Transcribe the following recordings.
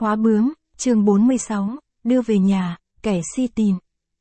Khóa bướm, chương 46, đưa về nhà, kẻ si tìm.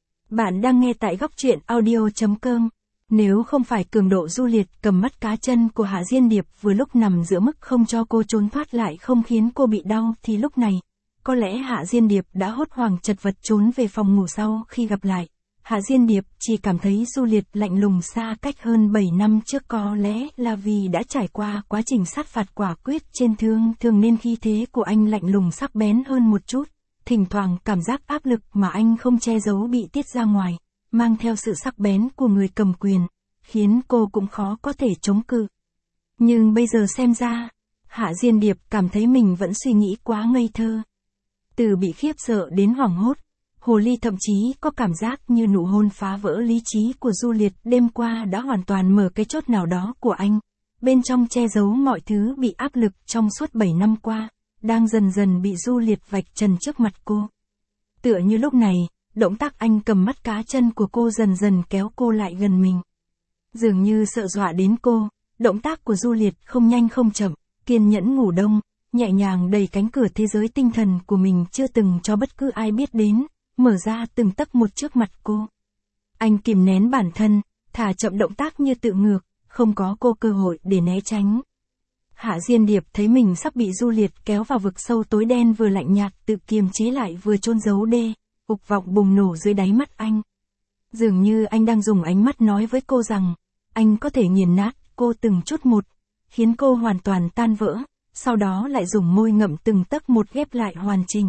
Bạn đang nghe tại góc truyện audio.com. Nếu không phải cường độ du liệt cầm mắt cá chân của Hạ Diên Điệp vừa lúc nằm giữa mức không cho cô trốn thoát lại không khiến cô bị đau thì lúc này, có lẽ Hạ Diên Điệp đã hốt hoảng chật vật trốn về phòng ngủ sau khi gặp lại. Hạ Diên Điệp chỉ cảm thấy du liệt lạnh lùng xa cách hơn 7 năm trước, có lẽ là vì đã trải qua quá trình sát phạt quả quyết trên thương nên khí thế của anh lạnh lùng sắc bén hơn một chút. Thỉnh thoảng cảm giác áp lực mà anh không che giấu bị tiết ra ngoài, mang theo sự sắc bén của người cầm quyền, khiến cô cũng khó có thể chống cự. Nhưng bây giờ xem ra, Hạ Diên Điệp cảm thấy mình vẫn suy nghĩ quá ngây thơ. Từ bị khiếp sợ đến hoảng hốt, hồ ly thậm chí có cảm giác như nụ hôn phá vỡ lý trí của du liệt đêm qua đã hoàn toàn mở cái chốt nào đó của anh. Bên trong che giấu mọi thứ bị áp lực trong suốt 7 năm qua, đang dần dần bị du liệt vạch trần trước mặt cô. Tựa như lúc này, động tác anh cầm mắt cá chân của cô dần dần kéo cô lại gần mình. Dường như sợ dọa đến cô, động tác của du liệt không nhanh không chậm, kiên nhẫn ngủ đông, nhẹ nhàng đẩy cánh cửa thế giới tinh thần của mình chưa từng cho bất cứ ai biết đến, mở ra từng tấc một trước mặt cô. Anh kìm nén bản thân, thả chậm động tác như tự ngược, không có cô cơ hội để né tránh. Hạ Diên Điệp thấy mình sắp bị du liệt kéo vào vực sâu tối đen, vừa lạnh nhạt tự kiềm chế lại vừa chôn giấu dục vọng bùng nổ dưới đáy mắt anh. Dường như anh đang dùng ánh mắt nói với cô rằng, anh có thể nghiền nát cô từng chút một, khiến cô hoàn toàn tan vỡ, sau đó lại dùng môi ngậm từng tấc một ghép lại hoàn chỉnh.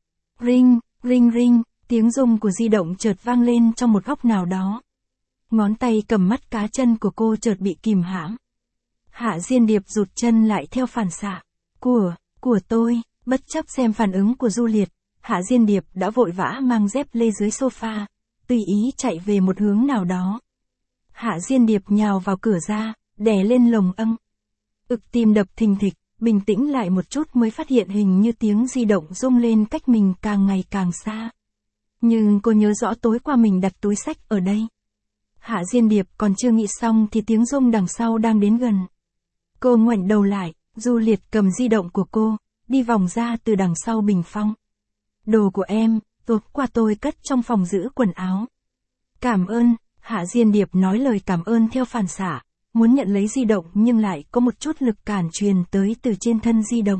Ring, ring ring, tiếng rung của di động chợt vang lên trong một góc nào đó. Ngón tay cầm mắt cá chân của cô chợt bị kìm hãm. Hạ Diên Điệp rụt chân lại theo phản xạ. Của tôi, bất chấp xem phản ứng của du liệt, Hạ Diên Điệp đã vội vã mang dép lê dưới sofa, tùy ý chạy về một hướng nào đó. Hạ Diên Điệp nhào vào cửa ra, đè lên lồng âng. Tim đập thình thịch, bình tĩnh lại một chút mới phát hiện hình như tiếng di động rung lên cách mình càng ngày càng xa. Nhưng cô nhớ rõ tối qua mình đặt túi xách ở đây. Hạ Diên Điệp còn chưa nghĩ xong thì tiếng rung đằng sau đang đến gần. Cô ngoảnh đầu lại, du liệt cầm di động của cô, đi vòng ra từ đằng sau bình phong. Đồ của em, tối qua tôi cất trong phòng giữ quần áo. Cảm ơn, Hạ Diên Điệp nói lời cảm ơn theo phản xạ, muốn nhận lấy di động nhưng lại có một chút lực cản truyền tới từ trên thân di động.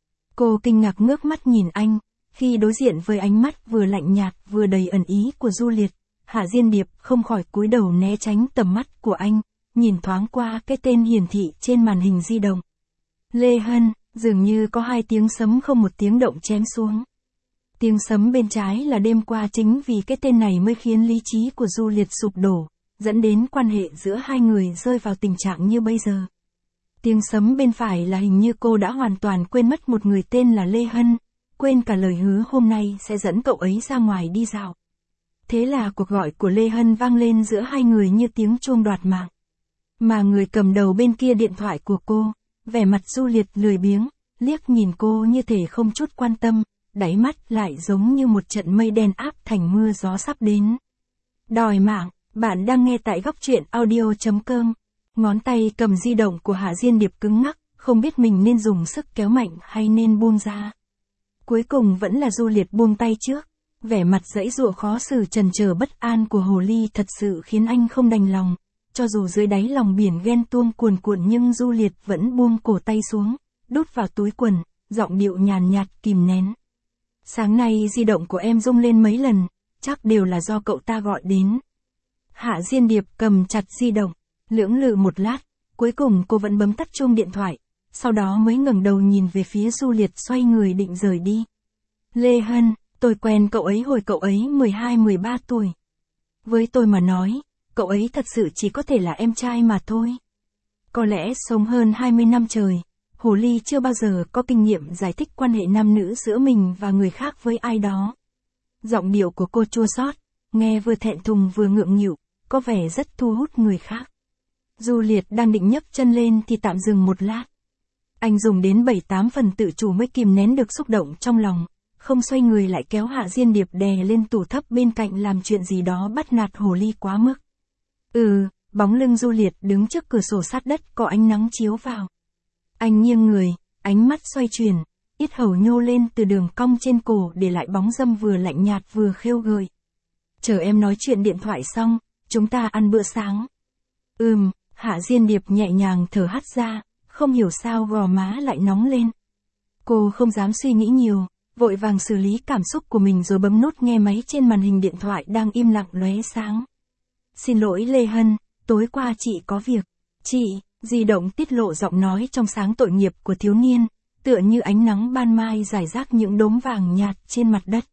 Cô kinh ngạc ngước mắt nhìn anh, khi đối diện với ánh mắt vừa lạnh nhạt vừa đầy ẩn ý của du liệt, Hạ Diên Điệp không khỏi cúi đầu né tránh tầm mắt của anh, nhìn thoáng qua cái tên hiển thị trên màn hình di động. Lê Hân, dường như có hai tiếng sấm không một tiếng động chém xuống. Tiếng sấm bên trái là đêm qua chính vì cái tên này mới khiến lý trí của du liệt sụp đổ, dẫn đến quan hệ giữa hai người rơi vào tình trạng như bây giờ. Tiếng sấm bên phải là hình như cô đã hoàn toàn quên mất một người tên là Lê Hân, quên cả lời hứa hôm nay sẽ dẫn cậu ấy ra ngoài đi dạo. Thế là cuộc gọi của Lê Hân vang lên giữa hai người như tiếng chuông đoạt mạng. Mà người cầm đầu bên kia điện thoại của cô, vẻ mặt du liệt lười biếng, liếc nhìn cô như thể không chút quan tâm, đáy mắt lại giống như một trận mây đen áp thành mưa gió sắp đến. Đòi mạng, bạn đang nghe tại góc truyện audio.com. Ngón tay cầm di động của Hạ Diên Điệp cứng ngắc, không biết mình nên dùng sức kéo mạnh hay nên buông ra. Cuối cùng vẫn là du liệt buông tay trước. Vẻ mặt giãy giụa khó xử trần chờ bất an của hồ ly thật sự khiến anh không đành lòng. Cho dù dưới đáy lòng biển ghen tuông cuồn cuộn nhưng du liệt vẫn buông cổ tay xuống, đút vào túi quần, giọng điệu nhàn nhạt kìm nén. Sáng nay di động của em rung lên mấy lần, chắc đều là do cậu ta gọi đến. Hạ Diên Điệp cầm chặt di động, lưỡng lự một lát, cuối cùng cô vẫn bấm tắt chuông điện thoại, sau đó mới ngẩng đầu nhìn về phía du liệt xoay người định rời đi. Lê Hân, tôi quen cậu ấy hồi cậu ấy 12-13 tuổi. Với tôi mà nói, cậu ấy thật sự chỉ có thể là em trai mà thôi. Có lẽ sống hơn 20 năm trời, hồ ly chưa bao giờ có kinh nghiệm giải thích quan hệ nam nữ giữa mình và người khác với ai đó. Giọng điệu của cô chua xót, nghe vừa thẹn thùng vừa ngượng nghịu, có vẻ rất thu hút người khác. Du liệt đang định nhấc chân lên thì tạm dừng một lát. Anh dùng đến 7-8 phần tự chủ mới kìm nén được xúc động trong lòng, không xoay người lại kéo Hạ Diên Điệp đè lên tủ thấp bên cạnh làm chuyện gì đó bắt nạt hồ ly quá mức. Bóng lưng du liệt đứng trước cửa sổ sát đất có ánh nắng chiếu vào. Anh nghiêng người, ánh mắt xoay chuyển, yết hầu nhô lên từ đường cong trên cổ để lại bóng râm vừa lạnh nhạt vừa khêu gợi. Chờ em nói chuyện điện thoại xong, chúng ta ăn bữa sáng. Hạ Diên Điệp nhẹ nhàng thở hắt ra, không hiểu sao gò má lại nóng lên. Cô không dám suy nghĩ nhiều, vội vàng xử lý cảm xúc của mình rồi bấm nút nghe máy trên màn hình điện thoại đang im lặng lóe sáng. Xin lỗi Lê Hân, tối qua chị có việc. Chị, di động tiết lộ giọng nói trong sáng tội nghiệp của thiếu niên, tựa như ánh nắng ban mai rải rác những đốm vàng nhạt trên mặt đất.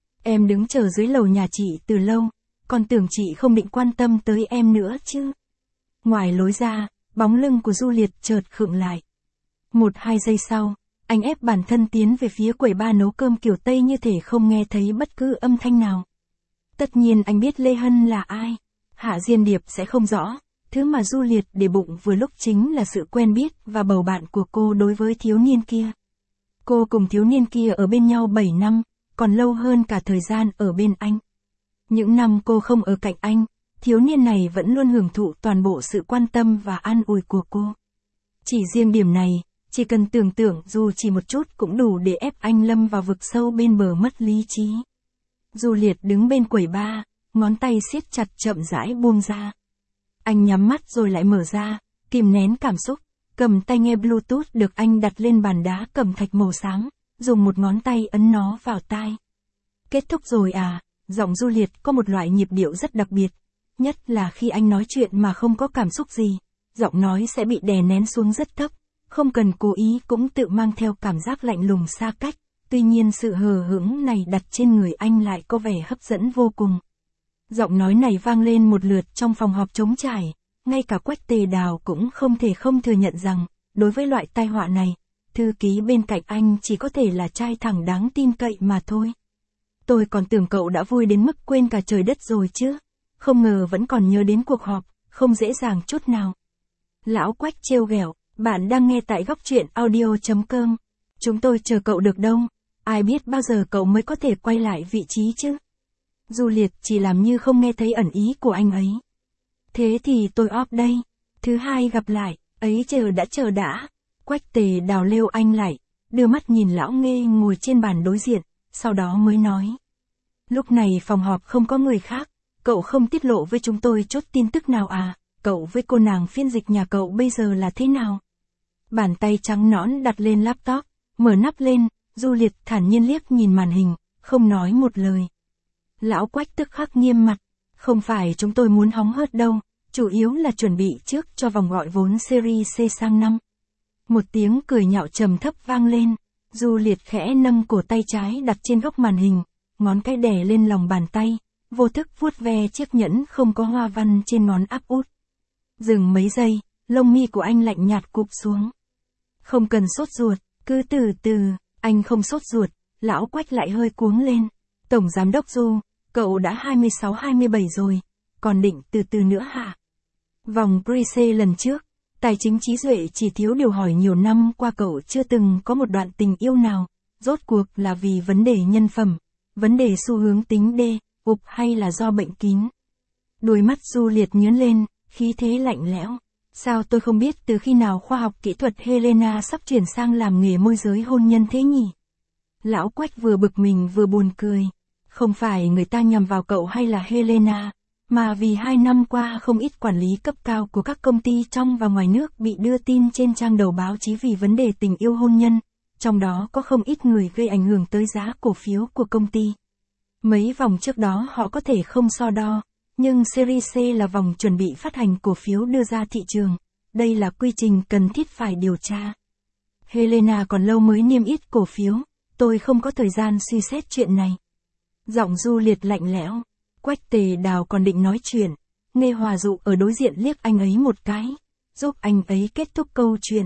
Em đứng chờ dưới lầu nhà chị từ lâu, còn tưởng chị không định quan tâm tới em nữa chứ. Ngoài lối ra, bóng lưng của Du Liệt chợt khựng lại. 1-2 giây sau, anh ép bản thân tiến về phía quầy bar nấu cơm kiểu Tây như thể không nghe thấy bất cứ âm thanh nào. Tất nhiên anh biết Lê Hân là ai. Hạ Diên Điệp sẽ không rõ, thứ mà Du Liệt để bụng vừa lúc chính là sự quen biết và bầu bạn của cô đối với thiếu niên kia. Cô cùng thiếu niên kia ở bên nhau 7 năm, còn lâu hơn cả thời gian ở bên anh. Những năm cô không ở cạnh anh, thiếu niên này vẫn luôn hưởng thụ toàn bộ sự quan tâm và an ủi của cô. Chỉ riêng điểm này, chỉ cần tưởng tượng dù chỉ một chút cũng đủ để ép anh lâm vào vực sâu bên bờ mất lý trí. Du Liệt đứng bên quầy bar, ngón tay siết chặt chậm rãi buông ra. Anh nhắm mắt rồi lại mở ra, kìm nén cảm xúc, cầm tai nghe Bluetooth được anh đặt lên bàn đá cẩm thạch màu xám, dùng một ngón tay ấn nó vào tai. Kết thúc rồi à? Giọng Du Liệt có một loại nhịp điệu rất đặc biệt, nhất là khi anh nói chuyện mà không có cảm xúc gì, giọng nói sẽ bị đè nén xuống rất thấp, không cần cố ý cũng tự mang theo cảm giác lạnh lùng xa cách, tuy nhiên sự hờ hững này đặt trên người anh lại có vẻ hấp dẫn vô cùng. Giọng nói này vang lên một lượt trong phòng họp trống trải, ngay cả Quách Tề Đào cũng không thể không thừa nhận rằng, đối với loại tai họa này, thư ký bên cạnh anh chỉ có thể là trai thẳng đáng tin cậy mà thôi. Tôi còn tưởng cậu đã vui đến mức quên cả trời đất rồi chứ, không ngờ vẫn còn nhớ đến cuộc họp, không dễ dàng chút nào. Lão Quách trêu ghẹo, bạn đang nghe tại góc truyện audio.com. Chúng tôi chờ cậu được đâu, ai biết bao giờ cậu mới có thể quay lại vị trí chứ. Du Liệt chỉ làm như không nghe thấy ẩn ý của anh ấy. Thế thì tôi off đây, thứ hai gặp lại, ấy chờ đã. Quách Tề Đào lêu anh lại, đưa mắt nhìn lão Nghê ngồi trên bàn đối diện, sau đó mới nói. Lúc này phòng họp không có người khác, cậu không tiết lộ với chúng tôi chút tin tức nào à, cậu với cô nàng phiên dịch nhà cậu bây giờ là thế nào? Bàn tay trắng nõn đặt lên laptop, mở nắp lên, Du Liệt thản nhiên liếc nhìn màn hình, không nói một lời. Lão Quách tức khắc nghiêm mặt, không phải chúng tôi muốn hóng hớt đâu, chủ yếu là chuẩn bị trước cho vòng gọi vốn series C sang năm. Một tiếng cười nhạo trầm thấp vang lên, Du Liệt khẽ nâng cổ tay trái đặt trên góc màn hình, ngón cái đè lên lòng bàn tay, vô thức vuốt ve chiếc nhẫn không có hoa văn trên ngón áp út. Dừng mấy giây, lông mi của anh lạnh nhạt cụp xuống. Không cần sốt ruột, cứ từ từ, anh không sốt ruột, lão Quách lại hơi cuống lên. Tổng giám đốc Du, cậu đã 26-27 rồi, còn định từ từ nữa hả? Vòng pre-C lần trước, tài chính trí tuệ chỉ thiếu điều hỏi nhiều năm qua cậu chưa từng có một đoạn tình yêu nào, rốt cuộc là vì vấn đề nhân phẩm, vấn đề xu hướng tính đê, ụp hay là do bệnh kín? Đôi mắt Du Liệt nhướng lên, khí thế lạnh lẽo. Sao tôi không biết từ khi nào khoa học kỹ thuật Helena sắp chuyển sang làm nghề môi giới hôn nhân thế nhỉ? Lão Quách vừa bực mình vừa buồn cười. Không phải người ta nhằm vào cậu hay là Helena, mà vì 2 năm qua không ít quản lý cấp cao của các công ty trong và ngoài nước bị đưa tin trên trang đầu báo chí vì vấn đề tình yêu hôn nhân, trong đó có không ít người gây ảnh hưởng tới giá cổ phiếu của công ty. Mấy vòng trước đó họ có thể không so đo, nhưng Series C là vòng chuẩn bị phát hành cổ phiếu đưa ra thị trường, đây là quy trình cần thiết phải điều tra. Helena còn lâu mới niêm yết cổ phiếu, tôi không có thời gian suy xét chuyện này. Giọng Du Liệt lạnh lẽo, Quách Tề Đào còn định nói chuyện, Nghê Hòa Dụ ở đối diện liếc anh ấy một cái, giúp anh ấy kết thúc câu chuyện.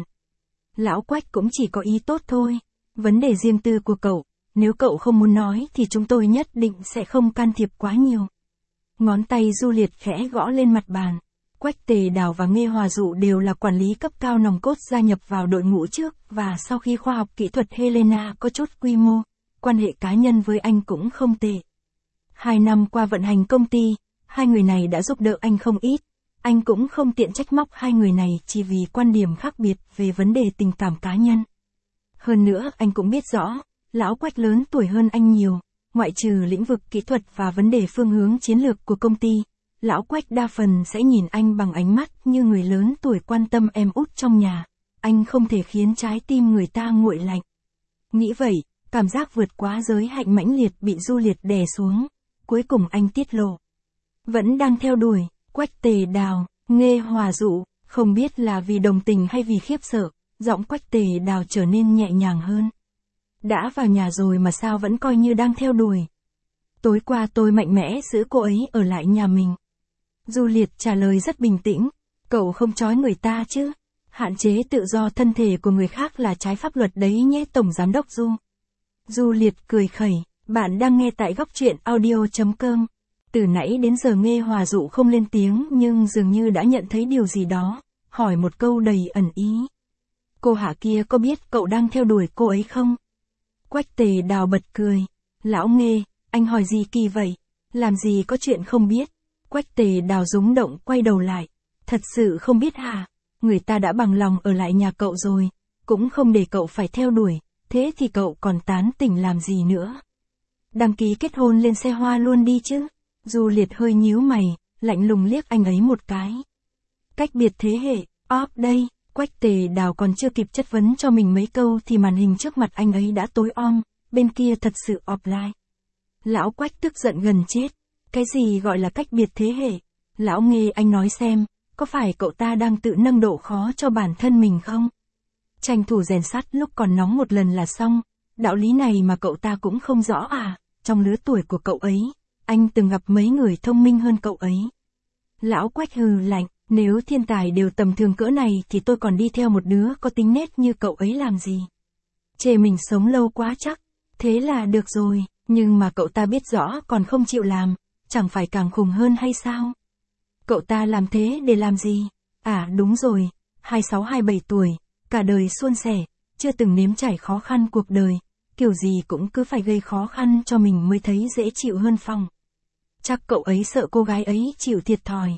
Lão Quách cũng chỉ có ý tốt thôi, vấn đề riêng tư của cậu, nếu cậu không muốn nói thì chúng tôi nhất định sẽ không can thiệp quá nhiều. Ngón tay Du Liệt khẽ gõ lên mặt bàn. Quách Tề Đào và Nghê Hòa Dụ đều là quản lý cấp cao nòng cốt gia nhập vào đội ngũ trước và sau khi khoa học kỹ thuật Helena có chút quy mô, quan hệ cá nhân với anh cũng không tệ. 2 năm qua vận hành công ty, hai người này đã giúp đỡ anh không ít, anh cũng không tiện trách móc hai người này chỉ vì quan điểm khác biệt về vấn đề tình cảm cá nhân. Hơn nữa anh cũng biết rõ, lão Quách lớn tuổi hơn anh nhiều, ngoại trừ lĩnh vực kỹ thuật và vấn đề phương hướng chiến lược của công ty, lão Quách đa phần sẽ nhìn anh bằng ánh mắt như người lớn tuổi quan tâm em út trong nhà. Anh không thể khiến trái tim người ta nguội lạnh. Nghĩ vậy, cảm giác vượt quá giới hạnh mãnh liệt bị Du Liệt đè xuống. Cuối cùng anh tiết lộ. Vẫn đang theo đuổi, Quách Tề Đào, Nghê Hòa Dụ, không biết là vì đồng tình hay vì khiếp sợ, giọng Quách Tề Đào trở nên nhẹ nhàng hơn. Đã vào nhà rồi mà sao vẫn coi như đang theo đuổi. Tối qua tôi mạnh mẽ giữ cô ấy ở lại nhà mình. Du Liệt trả lời rất bình tĩnh, cậu không trói người ta chứ. Hạn chế tự do thân thể của người khác là trái pháp luật đấy nhé Tổng Giám đốc Du. Du Liệt cười khẩy, bạn đang nghe tại góc truyện audio.com. Từ nãy đến giờ Nghê Hòa Dụ không lên tiếng nhưng dường như đã nhận thấy điều gì đó, hỏi một câu đầy ẩn ý. Cô Hạ kia có biết cậu đang theo đuổi cô ấy không? Quách Tề Đào bật cười. Lão Nghê, anh hỏi gì kỳ vậy? Làm gì có chuyện không biết? Quách Tề Đào rúng động quay đầu lại. Thật sự không biết hả? Người ta đã bằng lòng ở lại nhà cậu rồi, cũng không để cậu phải theo đuổi, thế thì cậu còn tán tỉnh làm gì nữa? Đăng ký kết hôn lên xe hoa luôn đi chứ. Du Liệt hơi nhíu mày, lạnh lùng liếc anh ấy một cái. Cách biệt thế hệ, đây, Quách Tề Đào còn chưa kịp chất vấn cho mình mấy câu thì màn hình trước mặt anh ấy đã tối om, bên kia thật sự offline. Lão Quách tức giận gần chết. Cái gì gọi là cách biệt thế hệ? Lão Nghê anh nói xem, có phải cậu ta đang tự nâng độ khó cho bản thân mình không? Tranh thủ rèn sắt lúc còn nóng một lần là xong, đạo lý này mà cậu ta cũng không rõ à? Trong lứa tuổi của cậu ấy, anh từng gặp mấy người thông minh hơn cậu ấy. Lão Quách hừ lạnh, nếu thiên tài đều tầm thường cỡ này thì tôi còn đi theo một đứa có tính nết như cậu ấy làm gì? Chê mình sống lâu quá chắc, thế là được rồi, nhưng mà cậu ta biết rõ còn không chịu làm, chẳng phải càng khùng hơn hay sao? Cậu ta làm thế để làm gì? À đúng rồi, 26-27 tuổi, cả đời suôn sẻ, chưa từng nếm trải khó khăn cuộc đời, kiểu gì cũng cứ phải gây khó khăn cho mình mới thấy dễ chịu hơn phong. Chắc cậu ấy sợ cô gái ấy chịu thiệt thòi.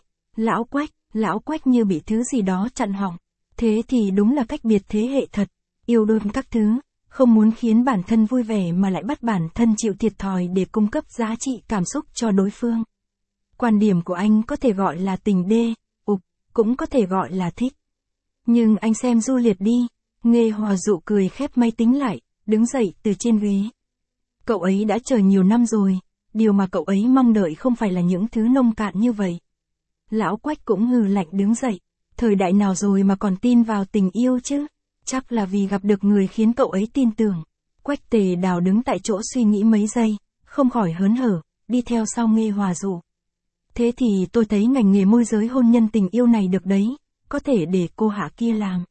Lão Quách như bị thứ gì đó chặn họng. Thế thì đúng là cách biệt thế hệ thật, yêu đương các thứ, không muốn khiến bản thân vui vẻ mà lại bắt bản thân chịu thiệt thòi để cung cấp giá trị cảm xúc cho đối phương. Quan điểm của anh có thể gọi là tình đê, cũng có thể gọi là thích. Nhưng anh xem Du Liệt đi. Nghê Hòa Dụ cười khép máy tính lại, đứng dậy từ trên ghế. Cậu ấy đã chờ nhiều năm rồi, điều mà cậu ấy mong đợi không phải là những thứ nông cạn như vậy. Lão Quách cũng hừ lạnh đứng dậy. Thời đại nào rồi mà còn tin vào tình yêu chứ? Chắc là vì gặp được người khiến cậu ấy tin tưởng. Quách Tề Đào đứng tại chỗ suy nghĩ mấy giây, không khỏi hớn hở, đi theo sau Nghê Hòa Dụ. Thế thì tôi thấy ngành nghề môi giới hôn nhân tình yêu này được đấy, có thể để cô Hạ kia làm.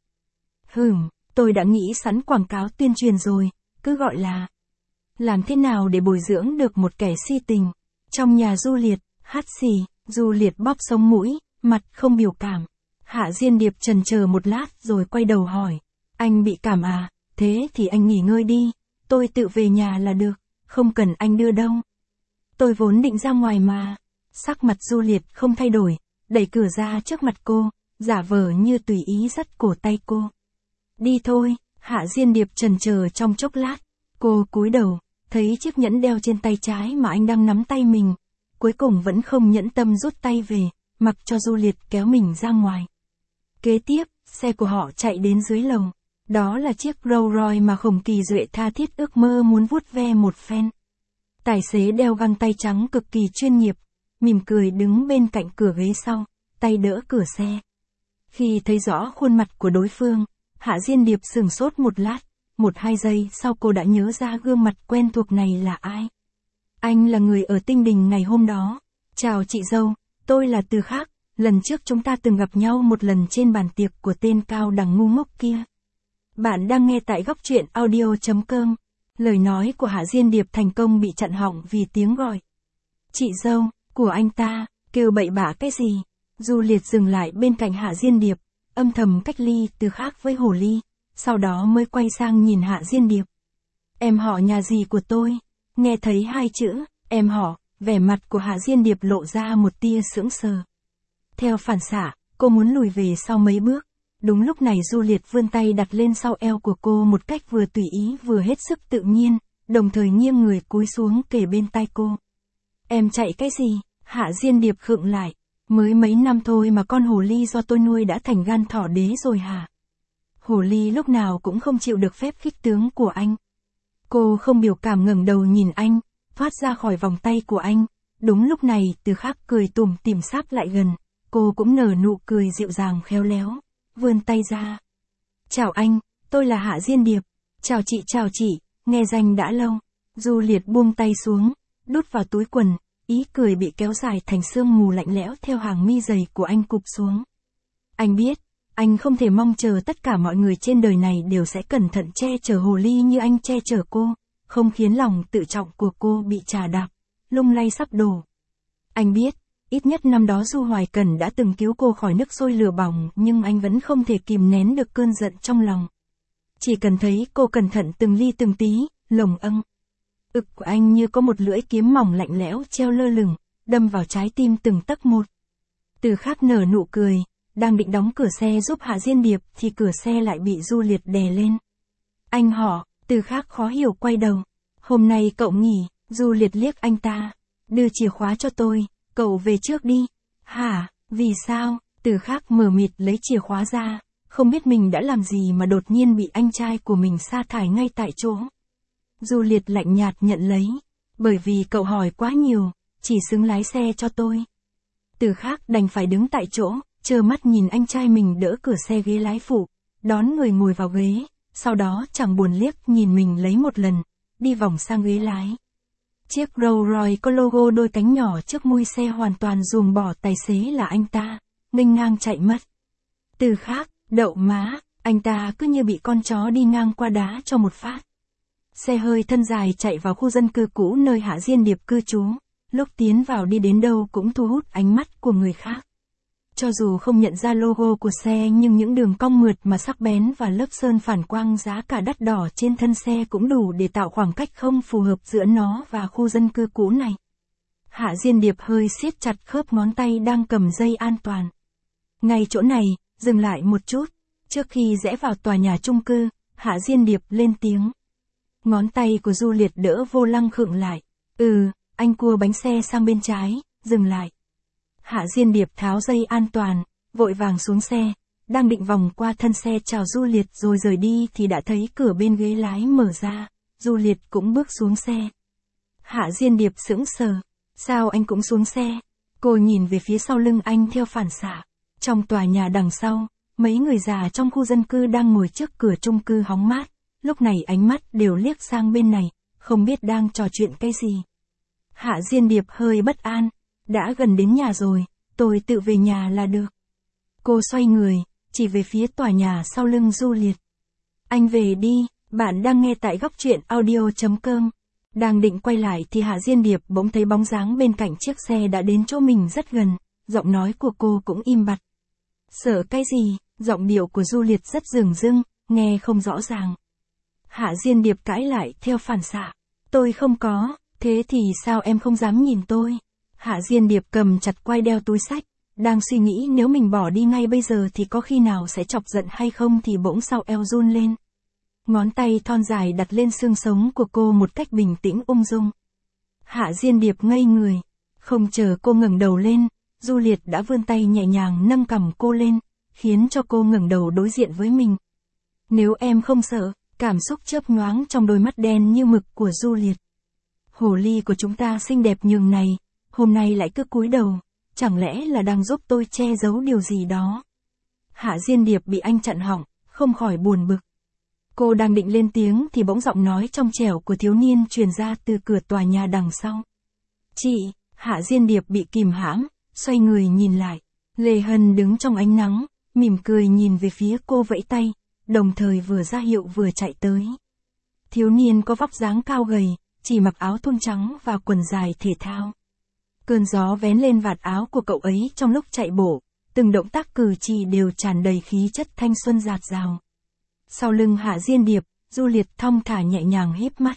Tôi đã nghĩ sẵn quảng cáo tuyên truyền rồi, cứ gọi là làm thế nào để bồi dưỡng được một kẻ si tình. Trong nhà Du Liệt, hắt xì, Du Liệt bóp sống mũi, mặt không biểu cảm. Hạ Diên Điệp chần chờ một lát rồi quay đầu hỏi, anh bị cảm à? Thế thì anh nghỉ ngơi đi, tôi tự về nhà là được, không cần anh đưa đâu. Tôi vốn định ra ngoài mà. Sắc mặt Du Liệt không thay đổi, đẩy cửa ra trước mặt cô, giả vờ như tùy ý dắt cổ tay cô. Đi thôi. Hạ Diên Điệp chần chờ trong chốc lát, cô cúi đầu, thấy chiếc nhẫn đeo trên tay trái mà anh đang nắm tay mình, cuối cùng vẫn không nhẫn tâm rút tay về, mặc cho Du Liệt kéo mình ra ngoài. Kế tiếp, xe của họ chạy đến dưới lầu, đó là chiếc Rolls Royce mà Khổng Kỳ Duệ tha thiết ước mơ muốn vuốt ve một phen. Tài xế đeo găng tay trắng cực kỳ chuyên nghiệp, mỉm cười đứng bên cạnh cửa ghế sau, tay đỡ cửa xe. Khi thấy rõ khuôn mặt của đối phương, Hạ Diên Điệp sửng sốt một lát, 1-2 giây sau cô đã nhớ ra gương mặt quen thuộc này là ai. Anh là người ở Tinh Đình ngày hôm đó. Chào chị dâu, tôi là Từ Khác, lần trước chúng ta từng gặp nhau một lần trên bàn tiệc của tên cao đẳng ngu ngốc kia. Bạn đang nghe tại góc truyện audio.com. Lời nói của Hạ Diên Điệp thành công bị chặn họng vì tiếng gọi. Chị dâu, của anh ta, kêu bậy bạ cái gì? Du Liệt dừng lại bên cạnh Hạ Diên Điệp, âm thầm cách ly Từ Khác với Hồ Ly, sau đó mới quay sang nhìn Hạ Diên Điệp. Em họ nhà gì của tôi? Nghe thấy 2 chữ, em họ, vẻ mặt của Hạ Diên Điệp lộ ra một tia sững sờ. Theo phản xạ, cô muốn lùi về sau mấy bước, Đúng lúc này Juliet vươn tay đặt lên sau eo của cô một cách vừa tùy ý vừa hết sức tự nhiên, đồng thời nghiêng người cúi xuống kề bên tai cô. Em chạy cái gì? Hạ Diên Điệp khựng lại. Mới mấy năm thôi mà con hồ ly do tôi nuôi đã thành gan thỏ đế rồi hả? Hồ ly lúc nào cũng không chịu được phép khích tướng của anh. Cô không biểu cảm ngẩng đầu nhìn anh, thoát ra khỏi vòng tay của anh. Đúng lúc này Từ Khắc cười tủm tỉm sáp lại gần, cô cũng nở nụ cười dịu dàng khéo léo, vươn tay ra. Chào anh, tôi là Hạ Diên Điệp. Chào chị, nghe danh đã lâu. Juliet buông tay xuống, đút vào túi quần, ý cười bị kéo dài thành sương mù lạnh lẽo theo hàng mi dày của anh cụp xuống. Anh biết, anh không thể mong chờ tất cả mọi người trên đời này đều sẽ cẩn thận che chở hồ ly như anh che chở cô, không khiến lòng tự trọng của cô bị trà đạp, lung lay sắp đổ. Anh biết, ít nhất năm đó Du Hoài Cẩn đã từng cứu cô khỏi nước sôi lửa bỏng, nhưng anh vẫn không thể kìm nén được cơn giận trong lòng. Chỉ cần thấy cô cẩn thận từng ly từng tí, lồng ực của anh như có một lưỡi kiếm mỏng lạnh lẽo treo lơ lửng, đâm vào trái tim từng tấc một. Từ Khắc nở nụ cười, đang định đóng cửa xe giúp Hạ Diên Điệp thì cửa xe lại bị Juliet đè lên. Anh họ, Từ Khắc khó hiểu quay đầu. Hôm nay cậu nghỉ, Juliet liếc anh ta. Đưa chìa khóa cho tôi, cậu về trước đi. Hả, vì sao? Từ Khắc mờ mịt lấy chìa khóa ra, không biết mình đã làm gì mà đột nhiên bị anh trai của mình sa thải ngay tại chỗ. Juliet lạnh nhạt nhận lấy, bởi vì cậu hỏi quá nhiều, chỉ xứng lái xe cho tôi. Từ Khắc đành phải đứng tại chỗ, trơ mắt nhìn anh trai mình đỡ cửa xe ghế lái phụ, đón người ngồi vào ghế, sau đó chẳng buồn liếc nhìn mình lấy một lần, đi vòng sang ghế lái. Chiếc Rolls Royce có logo đôi cánh nhỏ trước mui xe hoàn toàn ruồng bỏ tài xế là anh ta, nghênh ngang chạy mất. Từ Khắc, đậu má, anh ta cứ như bị con chó đi ngang qua đá cho một phát. Xe hơi thân dài chạy vào khu dân cư cũ nơi Hạ Diên Điệp cư trú, lúc tiến vào đi đến đâu cũng thu hút ánh mắt của người khác. Cho dù không nhận ra logo của xe nhưng những đường cong mượt mà sắc bén và lớp sơn phản quang giá cả đắt đỏ trên thân xe cũng đủ để tạo khoảng cách không phù hợp giữa nó và khu dân cư cũ này. Hạ Diên Điệp hơi siết chặt khớp ngón tay đang cầm dây an toàn. Ngay chỗ này, dừng lại một chút, trước khi rẽ vào tòa nhà chung cư, Hạ Diên Điệp lên tiếng. Ngón tay của Juliet đỡ vô lăng khựng lại. Anh cua bánh xe sang bên trái, dừng lại. Hạ Diên Điệp tháo dây an toàn, vội vàng xuống xe, đang định vòng qua thân xe chào Juliet rồi rời đi thì đã thấy cửa bên ghế lái mở ra, Juliet cũng bước xuống xe. Hạ Diên Điệp sững sờ, sao anh cũng xuống xe? Cô nhìn về phía sau lưng anh theo phản xạ. Trong tòa nhà đằng sau, mấy người già trong khu dân cư đang ngồi trước cửa chung cư hóng mát, lúc này ánh mắt đều liếc sang bên này, không biết đang trò chuyện cái gì. Hạ Diên Điệp hơi bất an. Đã gần đến nhà rồi, tôi tự về nhà là được. Cô xoay người, chỉ về phía tòa nhà sau lưng Juliet. Anh về đi, bạn đang nghe tại góc truyện audio.com. Đang định quay lại thì Hạ Diên Điệp bỗng thấy bóng dáng bên cạnh chiếc xe đã đến chỗ mình rất gần, giọng nói của cô cũng im bặt. Sợ cái gì? Giọng điệu của Juliet rất dửng dưng, nghe không rõ ràng. Hạ Diên Điệp cãi lại theo phản xạ. Tôi không có, thế thì sao em không dám nhìn tôi? Hạ Diên Điệp cầm chặt quai đeo túi xách, đang suy nghĩ nếu mình bỏ đi ngay bây giờ thì có khi nào sẽ chọc giận hay không thì bỗng sau eo run lên. Ngón tay thon dài đặt lên xương sống của cô một cách bình tĩnh ung dung. Hạ Diên Điệp ngây người, không chờ cô ngẩng đầu lên, Juliet đã vươn tay nhẹ nhàng nâng cằm cô lên, khiến cho cô ngẩng đầu đối diện với mình. Nếu em không sợ, cảm xúc chớp nhoáng trong đôi mắt đen như mực của Juliet. Hồ ly của chúng ta xinh đẹp nhường này, hôm nay lại cứ cúi đầu, chẳng lẽ là đang giúp tôi che giấu điều gì đó? Hạ Diên Điệp bị anh chặn họng, không khỏi buồn bực. Cô đang định lên tiếng thì bỗng giọng nói trong trẻo của thiếu niên truyền ra từ cửa tòa nhà đằng sau. Chị, Hạ Diên Điệp bị kìm hãm, xoay người nhìn lại. Lê Hân đứng trong ánh nắng, mỉm cười nhìn về phía cô vẫy tay, đồng thời vừa ra hiệu vừa chạy tới. Thiếu niên có vóc dáng cao gầy, chỉ mặc áo thun trắng và quần dài thể thao. Cơn gió vén lên vạt áo của cậu ấy trong lúc chạy bộ, từng động tác cử chỉ đều tràn đầy khí chất thanh xuân dạt dào. Sau lưng Hạ Diên Điệp, Juliet thong thả nhẹ nhàng híp mắt.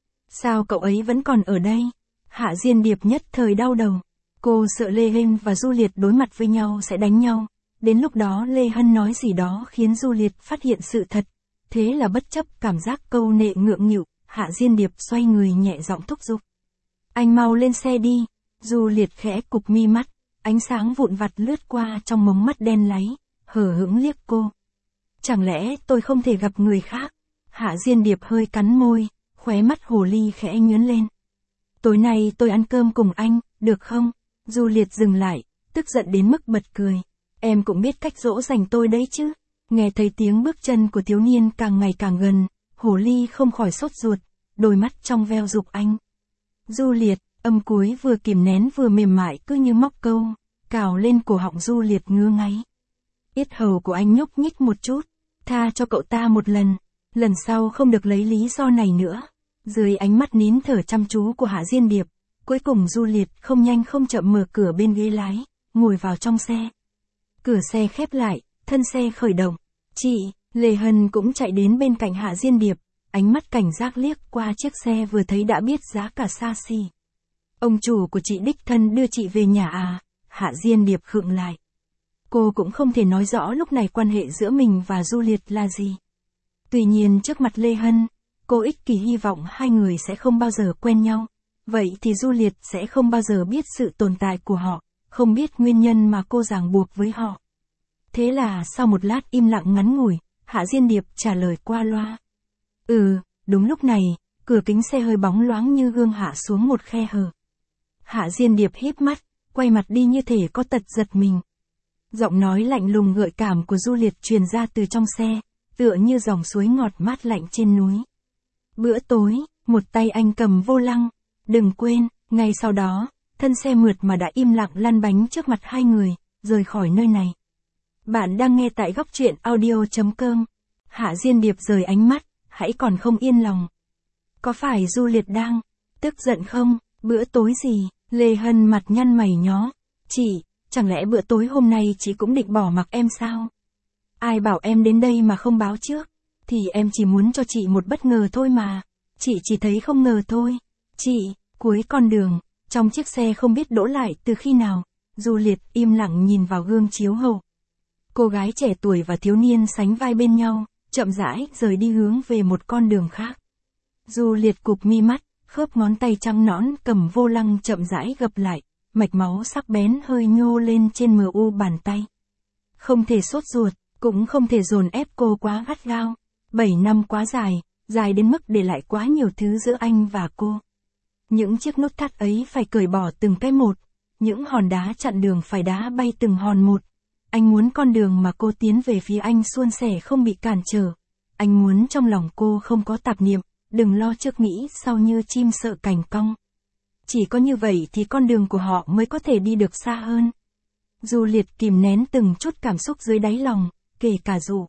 Sao cậu ấy vẫn còn ở đây? Hạ Diên Điệp nhất thời đau đầu. Cô sợ Lê Hân và Juliet đối mặt với nhau sẽ đánh nhau, Đến lúc đó Lê Hân nói gì đó khiến Du Liệt phát hiện sự thật. Thế là bất chấp cảm giác câu nệ ngượng nghịu, Hạ Diên Điệp xoay người nhẹ giọng thúc giục. Anh mau lên xe đi. Du Liệt khẽ cụp mi mắt, ánh sáng vụn vặt lướt qua trong mống mắt đen láy, hờ hững liếc cô. Chẳng lẽ tôi không thể gặp người khác? Hạ Diên Điệp hơi cắn môi, khóe mắt hồ ly khẽ nhướng lên. Tối nay tôi ăn cơm cùng anh, được không? Du Liệt dừng lại, tức giận đến mức bật cười. Em cũng biết cách dỗ dành tôi đấy chứ. Nghe thấy tiếng bước chân của thiếu niên càng ngày càng gần, hồ ly không khỏi sốt ruột, đôi mắt trong veo giục anh. Du Liệt, âm cuối vừa kìm nén vừa mềm mại cứ như móc câu, cào lên cổ họng Du Liệt ngứa ngáy. Yết hầu của anh nhúc nhích một chút, tha cho cậu ta một lần sau không được lấy lý do này nữa. Dưới ánh mắt nín thở chăm chú của Hạ Diên Điệp, cuối cùng Du Liệt không nhanh không chậm mở cửa bên ghế lái, ngồi vào trong xe. Cửa xe khép lại, thân xe khởi động. Chị, Lê Hân cũng chạy đến bên cạnh Hạ Diên Điệp, ánh mắt cảnh giác liếc qua chiếc xe vừa thấy đã biết giá cả xa xỉ. Ông chủ của chị đích thân đưa chị về nhà à? Hạ Diên Điệp khựng lại. Cô cũng không thể nói rõ lúc này quan hệ giữa mình và Du Liệt là gì. Tuy nhiên trước mặt Lê Hân, cô ích kỷ hy vọng hai người sẽ không bao giờ quen nhau. Vậy thì Du Liệt sẽ không bao giờ biết sự tồn tại của họ, không biết nguyên nhân mà cô ràng buộc với họ. Thế là sau một lát im lặng ngắn ngủi, Hạ Diên Điệp trả lời qua loa. Đúng lúc này, cửa kính xe hơi bóng loáng như gương hạ xuống một khe hở. Hạ Diên Điệp híp mắt, quay mặt đi như thể có tật giật mình. Giọng nói lạnh lùng gợi cảm của Du Liệt truyền ra từ trong xe, tựa như dòng suối ngọt mát lạnh trên núi. Bữa tối, một tay anh cầm vô lăng. Đừng quên, ngay sau đó, thân xe mượt mà đã im lặng lăn bánh trước mặt hai người, rời khỏi nơi này. Bạn đang nghe tại góc truyện audio.com. Hạ Diên Điệp rời ánh mắt, hãy còn không yên lòng. Có phải Du Liệt đang tức giận không? Bữa tối gì? Lê Hân mặt nhăn mày nhó. Chị, chẳng lẽ bữa tối hôm nay chị cũng định bỏ mặc em sao? Ai bảo em đến đây mà không báo trước? Thì em chỉ muốn cho chị một bất ngờ thôi mà. Chị chỉ thấy không ngờ thôi. Chị, cuối con đường, trong chiếc xe không biết đỗ lại từ khi nào, Du Liệt im lặng nhìn vào gương chiếu hậu. Cô gái trẻ tuổi và thiếu niên sánh vai bên nhau, chậm rãi rời đi hướng về một con đường khác. Du Liệt cụp mi mắt, khớp ngón tay trắng nõn cầm vô lăng chậm rãi gập lại, mạch máu sắc bén hơi nhô lên trên mu bàn tay. Không thể sốt ruột, cũng không thể dồn ép cô quá gắt gao. 7 năm quá dài, dài đến mức để lại quá nhiều thứ giữa anh và cô. Những chiếc nút thắt ấy phải cởi bỏ từng cái một, những hòn đá chặn đường phải đá bay từng hòn một. Anh muốn con đường mà cô tiến về phía anh suôn sẻ không bị cản trở. Anh muốn trong lòng cô không có tạp niệm, đừng lo trước nghĩ sau như chim sợ cành cong. Chỉ có như vậy thì con đường của họ mới có thể đi được xa hơn. Du Liệt kìm nén từng chút cảm xúc dưới đáy lòng, kể cả dụ.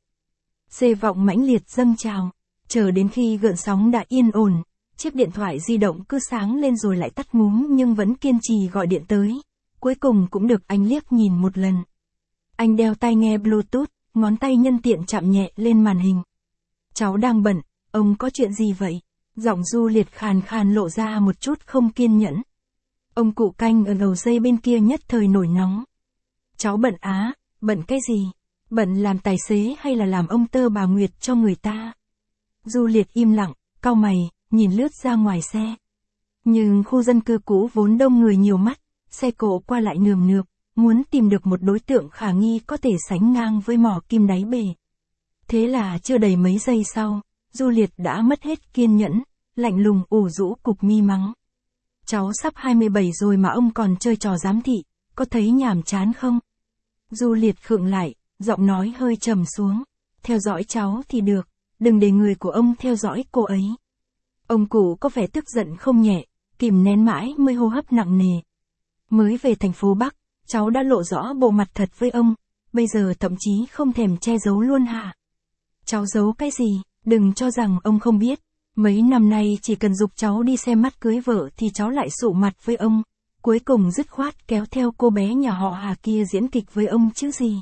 Xê vọng mãnh liệt dâng trào, chờ đến khi gợn sóng đã yên ổn, chiếc điện thoại di động cứ sáng lên rồi lại tắt ngúm nhưng vẫn kiên trì gọi điện tới. Cuối cùng cũng được anh liếc nhìn một lần. Anh đeo tai nghe Bluetooth, ngón tay nhân tiện chạm nhẹ lên màn hình. Cháu đang bận, ông có chuyện gì vậy? Giọng Du Liệt khàn khàn lộ ra một chút không kiên nhẫn. Ông cụ canh ở đầu dây bên kia nhất thời nổi nóng. Cháu bận á, bận cái gì? Bận làm tài xế hay là làm ông tơ bà Nguyệt cho người ta? Du Liệt im lặng, cau mày, nhìn lướt ra ngoài xe. Nhưng khu dân cư cũ vốn đông người nhiều mắt, xe cộ qua lại nườm nượp, muốn tìm được một đối tượng khả nghi có thể sánh ngang với mỏ kim đáy bể. Thế là chưa đầy mấy giây sau, Du Liệt đã mất hết kiên nhẫn, lạnh lùng ủ rũ cục mi mắng. Cháu sắp 27 rồi mà ông còn chơi trò giám thị, có thấy nhàm chán không? Du Liệt khựng lại, giọng nói hơi trầm xuống. Theo dõi cháu thì được, đừng để người của ông theo dõi cô ấy. Ông cụ có vẻ tức giận không nhẹ, kìm nén mãi mới hô hấp nặng nề. Mới về thành phố Bắc, cháu đã lộ rõ bộ mặt thật với ông, bây giờ thậm chí không thèm che giấu luôn hả? Cháu giấu cái gì, đừng cho rằng ông không biết. Mấy năm nay chỉ cần giục cháu đi xem mắt cưới vợ thì cháu lại sụ mặt với ông. Cuối cùng dứt khoát kéo theo cô bé nhà họ Hà kia diễn kịch với ông chứ gì.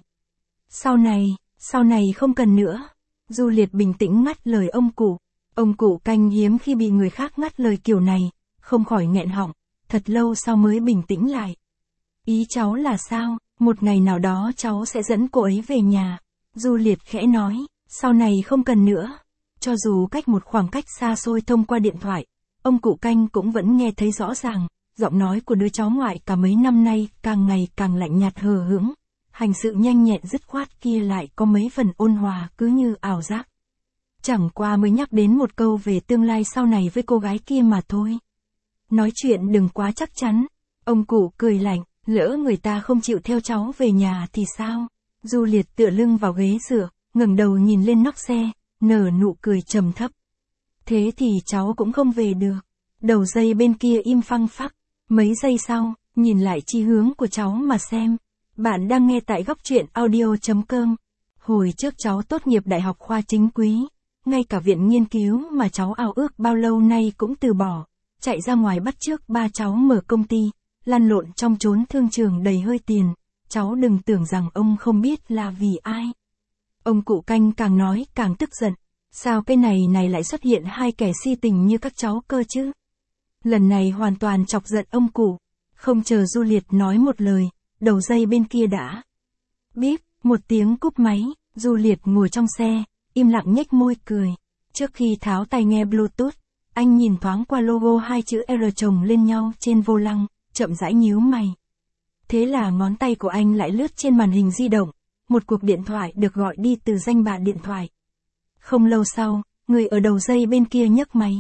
Sau này không cần nữa. Du Liệt bình tĩnh ngắt lời ông cụ. Ông cụ canh hiếm khi bị người khác ngắt lời kiểu này, không khỏi nghẹn họng, thật lâu sau mới bình tĩnh lại. Ý cháu là sao? Một ngày nào đó cháu sẽ dẫn cô ấy về nhà. Juliet khẽ nói, sau này không cần nữa. Cho dù cách một khoảng cách xa xôi thông qua điện thoại, ông cụ Canh cũng vẫn nghe thấy rõ ràng, giọng nói của đứa cháu ngoại cả mấy năm nay càng ngày càng lạnh nhạt hờ hững. Hành sự nhanh nhẹn dứt khoát kia lại có mấy phần ôn hòa cứ như ảo giác. Chẳng qua mới nhắc đến một câu về tương lai sau này với cô gái kia mà thôi. Nói chuyện đừng quá chắc chắn. Ông cụ cười lạnh, lỡ người ta không chịu theo cháu về nhà thì sao? Juliet tựa lưng vào ghế dựa, ngẩng đầu nhìn lên nóc xe, nở nụ cười trầm thấp. Thế thì cháu cũng không về được. Đầu dây bên kia im phăng phắc. Mấy giây sau, nhìn lại chí hướng của cháu mà xem. Bạn đang nghe tại góc truyện audio.com. Hồi trước cháu tốt nghiệp đại học khoa chính quý. Ngay cả viện nghiên cứu mà cháu ao ước bao lâu nay cũng từ bỏ. Chạy ra ngoài bắt chước ba cháu mở công ty. Lăn lộn trong chốn thương trường đầy hơi tiền. Cháu đừng tưởng rằng ông không biết là vì ai. Ông cụ Canh càng nói càng tức giận. Sao cái này lại xuất hiện hai kẻ si tình như các cháu cơ chứ? Lần này hoàn toàn chọc giận ông cụ. Không chờ Juliet nói một lời, đầu dây bên kia đã. Bíp, một tiếng cúp máy, Juliet ngồi trong xe, im lặng nhếch môi cười. Trước khi tháo tai nghe Bluetooth, anh nhìn thoáng qua logo hai chữ R chồng lên nhau trên vô lăng, chậm rãi nhíu mày. Thế là ngón tay của anh lại lướt trên màn hình di động, một cuộc điện thoại được gọi đi từ danh bạ điện thoại. Không lâu sau, người ở đầu dây bên kia nhấc máy.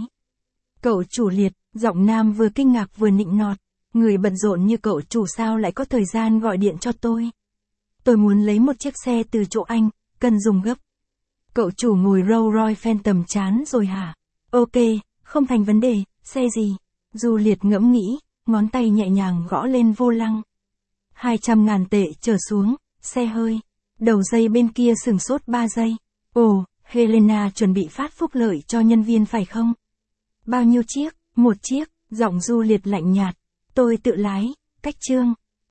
Cậu chủ Liệt, giọng nam vừa kinh ngạc vừa nịnh nọt. Người bận rộn như cậu chủ sao lại có thời gian gọi điện cho tôi? Tôi muốn lấy một chiếc xe từ chỗ anh, cần dùng gấp. Cậu chủ ngồi Rolls Royce Phantom chán rồi hả? Ok, không thành vấn đề, xe gì? Juliet ngẫm nghĩ, ngón tay nhẹ nhàng gõ lên vô lăng. 200.000 tệ trở xuống, xe hơi. Đầu dây bên kia sửng sốt 3 giây. Ồ, Helena chuẩn bị phát phúc lợi cho nhân viên phải không? Bao nhiêu chiếc? Một chiếc, giọng Juliet lạnh nhạt. Tôi tự lái, cách chương.